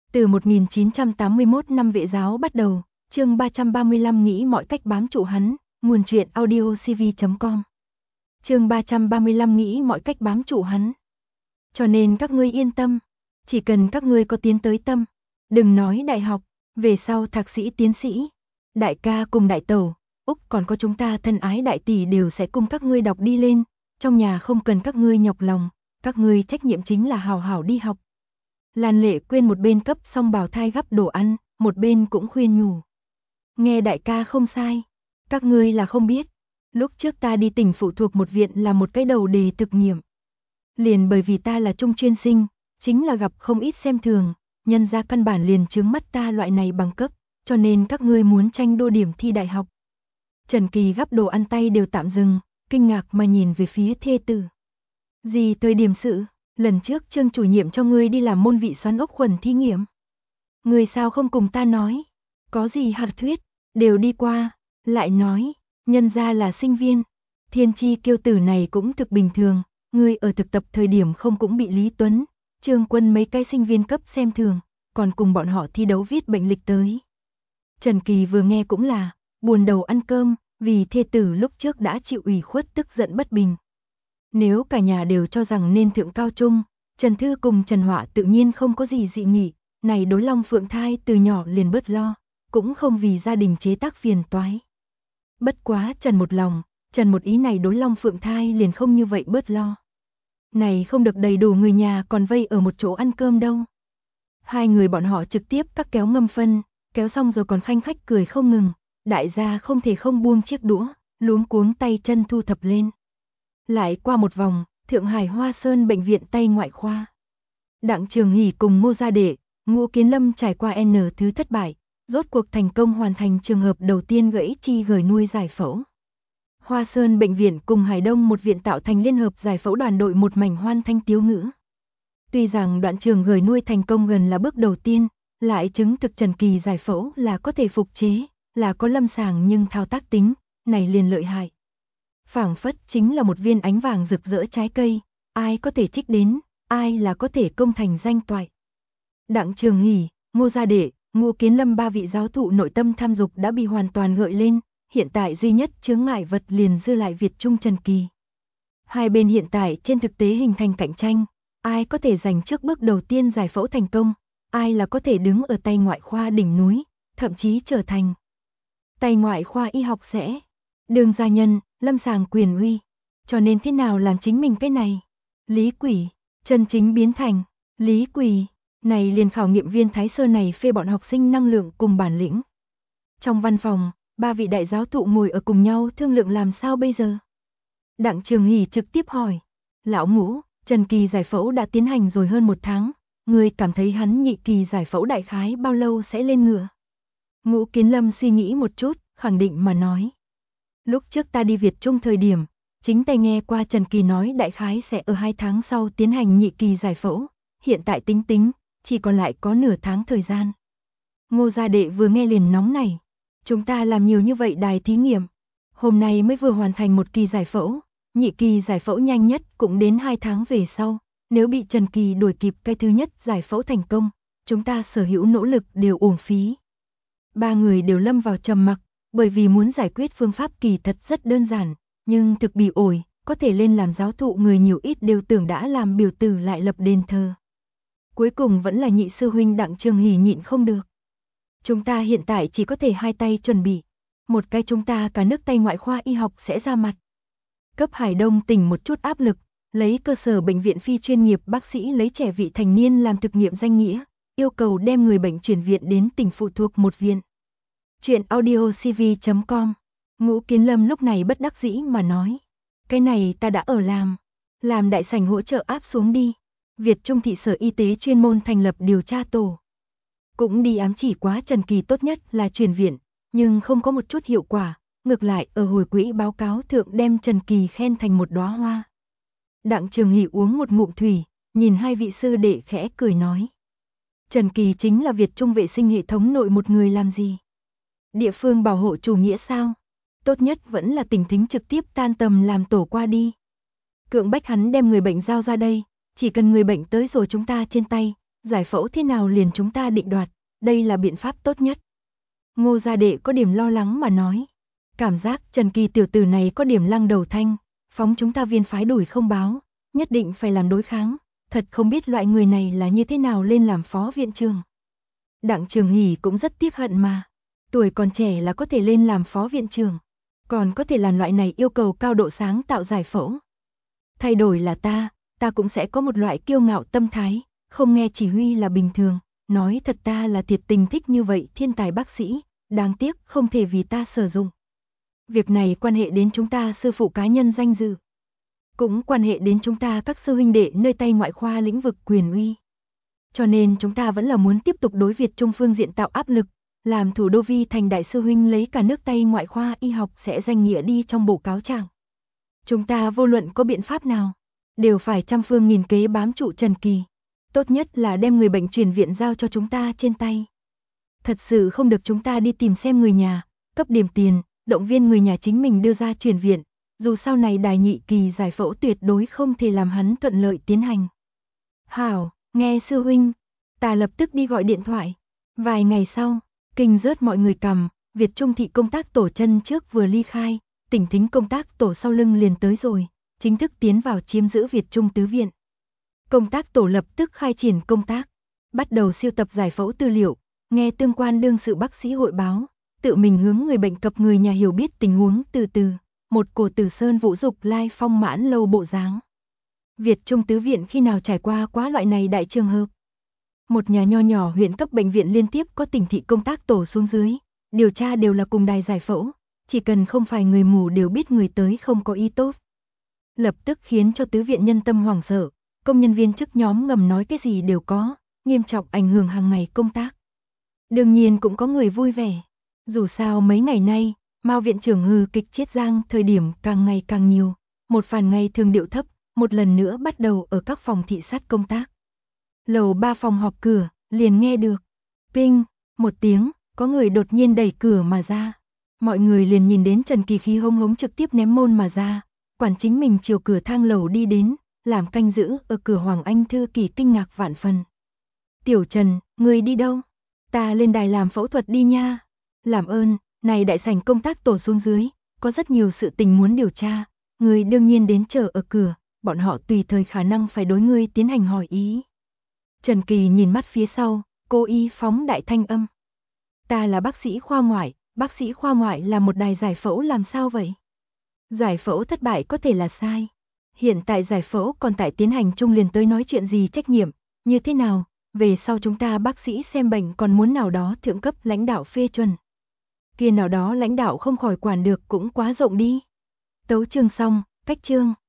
Từ 1981 năm vệ giáo bắt đầu, chương 335 nghĩ mọi cách bám trụ hắn, nguồn truyện audiocv.com. Chương 335 nghĩ mọi cách bám trụ hắn. Cho nên các ngươi yên tâm, chỉ cần các ngươi có tiến tới tâm, đừng nói đại học, về sau thạc sĩ tiến sĩ, đại ca cùng đại tẩu, Úc còn có chúng ta thân ái đại tỷ đều sẽ cùng các ngươi đọc đi lên, trong nhà không cần các ngươi nhọc lòng, các ngươi trách nhiệm chính là hào hảo đi học. Lan Lệ Quyên một bên cấp xong bào thai gắp đồ ăn, một bên cũng khuyên nhủ. Nghe đại ca không sai, các ngươi là không biết, lúc trước ta đi tỉnh phụ thuộc một viện là một cái đầu đề thực nghiệm. Liền bởi vì ta là trung chuyên sinh, chính là gặp không ít xem thường, nhân ra căn bản liền trướng mắt ta loại này bằng cấp, cho nên các ngươi muốn tranh đô điểm thi đại học. Trần Kỳ gắp đồ ăn tay đều tạm dừng, kinh ngạc mà nhìn về phía thê tử. Gì thời điểm sự, lần trước Trương chủ nhiệm cho ngươi đi làm môn vị xoắn ốc khuẩn thí nghiệm. Ngươi sao không cùng ta nói, có gì hạt thuyết, đều đi qua, lại nói, nhân ra là sinh viên, thiên chi kiêu tử này cũng thực bình thường, ngươi ở thực tập thời điểm không cũng bị Lý Tuấn, Trương Quân mấy cái sinh viên cấp xem thường, còn cùng bọn họ thi đấu viết bệnh lịch tới. Trần Kỳ vừa nghe cũng là, buồn đầu ăn cơm, vì thê tử lúc trước đã chịu ủy khuất tức giận bất bình. Nếu cả nhà đều cho rằng nên thượng cao trung, Trần Thư cùng Trần Họa tự nhiên không có gì dị nghị, này đối Long Phượng Thai từ nhỏ liền bớt lo, cũng không vì gia đình chế tác phiền toái. Bất quá Trần một lòng, Trần một ý này đối Long Phượng Thai liền không như vậy bớt lo. Này không được đầy đủ người nhà còn vây ở một chỗ ăn cơm đâu. Hai người bọn họ trực tiếp các kéo ngâm phân, kéo xong rồi còn khanh khách cười không ngừng, đại gia không thể không buông chiếc đũa, luống cuống tay chân thu thập lên. Lại qua một vòng, Thượng Hải Hoa Sơn bệnh viện tay ngoại khoa. Đặng Trường Hỷ cùng Ngô Gia Đệ, Ngô Kiến Lâm trải qua N thứ thất bại, rốt cuộc thành công hoàn thành trường hợp đầu tiên gãy chi gời nuôi giải phẫu. Hoa Sơn bệnh viện cùng Hải Đông một viện tạo thành liên hợp giải phẫu đoàn đội một mảnh hoan thanh tiếu ngữ. Tuy rằng đoạn trường gời nuôi thành công gần là bước đầu tiên, lại chứng thực Trần Kỳ giải phẫu là có thể phục chế, là có lâm sàng nhưng thao tác tính, này liền lợi hại. Phảng phất chính là một viên ánh vàng rực rỡ trái cây, ai có thể trích đến, ai là có thể công thành danh toại. Đặng Trường Hỷ, Ngô Gia Đệ, Ngô Kiến Lâm ba vị giáo thụ nội tâm tham dục đã bị hoàn toàn gợi lên, hiện tại duy nhất chướng ngại vật liền dư lại Việt Trung Trần Kỳ. Hai bên hiện tại trên thực tế hình thành cạnh tranh, ai có thể giành trước bước đầu tiên giải phẫu thành công, ai là có thể đứng ở tay ngoại khoa đỉnh núi, thậm chí trở thành tay ngoại khoa y học sẽ đường gia nhân, lâm sàng quyền uy, cho nên thế nào làm chính mình cái này? Lý Quỷ, chân chính biến thành Lý Quỷ, này liền khảo nghiệm viên Thái Sơ này phê bọn học sinh năng lượng cùng bản lĩnh. Trong văn phòng, ba vị đại giáo thụ ngồi ở cùng nhau thương lượng làm sao bây giờ. Đặng Trường Hỷ trực tiếp hỏi, lão Ngũ, Trần Kỳ giải phẫu đã tiến hành rồi hơn 1 tháng, người cảm thấy hắn nhị kỳ giải phẫu đại khái bao lâu sẽ lên ngựa? Ngũ Kiến Lâm suy nghĩ một chút, khẳng định mà nói. Lúc trước ta đi Việt Trung thời điểm, chính tay nghe qua Trần Kỳ nói đại khái sẽ ở 2 tháng sau tiến hành nhị kỳ giải phẫu, hiện tại tính tính, chỉ còn lại có nửa tháng thời gian. Ngô Gia Đệ vừa nghe liền nóng nảy, chúng ta làm nhiều như vậy đài thí nghiệm, hôm nay mới vừa hoàn thành 1 kỳ giải phẫu, nhị kỳ giải phẫu nhanh nhất cũng đến 2 tháng về sau, nếu bị Trần Kỳ đuổi kịp cái thứ nhất giải phẫu thành công, chúng ta sở hữu nỗ lực đều uổng phí. Ba người đều lâm vào trầm mặc, bởi vì muốn giải quyết phương pháp kỳ thật rất đơn giản, nhưng thực bị ổi, có thể lên làm giáo thụ người nhiều ít đều tưởng đã làm biểu tử lại lập đền thờ. Cuối cùng vẫn là nhị sư huynh Đặng Trường Hỷ nhịn không được. Chúng ta hiện tại chỉ có thể hai tay chuẩn bị, một cái chúng ta cả nước tay ngoại khoa y học sẽ ra mặt. Cấp Hải Đông tỉnh một chút áp lực, lấy cơ sở bệnh viện phi chuyên nghiệp bác sĩ lấy trẻ vị thành niên làm thực nghiệm danh nghĩa, yêu cầu đem người bệnh chuyển viện đến tỉnh phụ thuộc một viện. Chuyện audiocv.com. Ngũ Kiến Lâm lúc này bất đắc dĩ mà nói, cái này ta đã ở làm đại sảnh hỗ trợ áp xuống đi. Việt Trung thị sở y tế chuyên môn thành lập điều tra tổ. Cũng đi ám chỉ quá Trần Kỳ tốt nhất là chuyển viện, nhưng không có một chút hiệu quả, ngược lại ở hồi quỹ báo cáo thượng đem Trần Kỳ khen thành một đóa hoa. Đặng Trường Hỷ uống một ngụm thủy, nhìn hai vị sư đệ khẽ cười nói. Trần Kỳ chính là Việt Trung vệ sinh hệ thống nội một người làm gì? Địa phương bảo hộ chủ nghĩa sao? Tốt nhất vẫn là tỉnh thính trực tiếp tan tầm làm tổ qua đi. Cưỡng bách hắn đem người bệnh giao ra đây, chỉ cần người bệnh tới rồi chúng ta trên tay, Giải phẫu thế nào liền chúng ta định đoạt, đây là biện pháp tốt nhất. Ngô gia đệ có điểm lo lắng mà nói. Cảm giác Trần Kỳ tiểu tử này có điểm lăng đầu thanh, phóng chúng ta Viên phái đuổi không báo, nhất định phải làm đối kháng, thật không biết loại người này là như thế nào lên làm phó viện trưởng. Đặng Trường Hỷ cũng rất tiếc hận mà, tuổi còn trẻ là có thể lên làm phó viện trưởng, còn có thể làm loại này yêu cầu cao độ sáng tạo giải phẫu. Thay đổi là ta cũng sẽ có một loại kiêu ngạo tâm thái, không nghe chỉ huy là bình thường, nói thật ta là thiệt tình thích như vậy thiên tài bác sĩ, đáng tiếc không thể vì ta sử dụng. Việc này quan hệ đến chúng ta sư phụ cá nhân danh dự, cũng quan hệ đến chúng ta các sư huynh đệ nơi Tây ngoại khoa lĩnh vực quyền uy. Cho nên chúng ta vẫn là muốn tiếp tục đối Việt Trung phương diện tạo áp lực, làm thủ đô Vi thành đại sư huynh lấy cả nước Tây ngoại khoa y học sẽ danh nghĩa đi trong bộ cáo trạng. Chúng ta vô luận có biện pháp nào, đều phải trăm phương nghìn kế bám trụ Trần Kỳ. Tốt nhất là đem người bệnh chuyển viện giao cho chúng ta trên tay. Thật sự không được chúng ta đi tìm xem người nhà, cấp điểm tiền, động viên người nhà chính mình đưa ra chuyển viện, dù sau này Đài Nhị Kỳ giải phẫu tuyệt đối không thể làm hắn thuận lợi tiến hành. Hảo, nghe sư huynh, ta lập tức đi gọi điện thoại. Vài ngày sau, kinh rớt mọi người cầm, Việt Trung thị công tác tổ chân trước vừa ly khai, Tỉnh Thính công tác tổ sau lưng liền tới rồi, chính thức tiến vào chiếm giữ Việt Trung tứ viện. Công tác tổ lập tức khai triển công tác, bắt đầu siêu tập giải phẫu tư liệu, nghe tương quan đương sự bác sĩ hội báo, tự mình hướng người bệnh cập người nhà hiểu biết tình huống từ từ, một cổ Tử Sơn Vũ Dục lai phong mãn lâu bộ dáng. Việt Trung tứ viện khi nào trải qua quá loại này đại trường hợp. Một nhà nho nhỏ huyện cấp bệnh viện liên tiếp có tỉnh thị công tác tổ xuống dưới, điều tra đều là cùng đài giải phẫu, chỉ cần không phải người mù đều biết người tới không có ý tốt. Lập tức khiến cho tứ viện nhân tâm hoảng sợ, công nhân viên chức nhóm ngầm nói cái gì đều có, nghiêm trọng ảnh hưởng hàng ngày công tác. Đương nhiên cũng có người vui vẻ, dù sao mấy ngày nay, Mao viện trưởng hư kịch Chiết Giang thời điểm càng ngày càng nhiều, một phản ngày thường điệu thấp, một lần nữa bắt đầu ở các phòng thị sát công tác. Lầu 3 phòng họp cửa, liền nghe được, ping, một tiếng, có người đột nhiên đẩy cửa mà ra. Mọi người liền nhìn đến Trần Kỳ khí hống hống trực tiếp ném môn mà ra, quản chính mình chiều cửa thang lầu đi đến, làm canh giữ ở cửa Hoàng Anh Thư Kỳ kinh ngạc vạn phần. Tiểu Trần, người đi đâu? Ta lên đài làm phẫu thuật đi nha. Làm ơn, này đại sảnh công tác tổ xuống dưới, có rất nhiều sự tình muốn điều tra, người đương nhiên đến chờ ở cửa, bọn họ tùy thời khả năng phải đối ngươi tiến hành hỏi ý. Trần Kỳ nhìn mắt phía sau, cố ý phóng đại thanh âm. Ta là bác sĩ khoa ngoại là một đài giải phẫu làm sao vậy? Giải phẫu thất bại có thể là sai. Hiện tại giải phẫu còn tại tiến hành chung liền tới nói chuyện gì trách nhiệm, như thế nào, về sau chúng ta bác sĩ xem bệnh còn muốn nào đó thượng cấp lãnh đạo phê chuẩn. Kia nào đó lãnh đạo không khỏi quản được cũng quá rộng đi. Tấu chương xong, cách chương.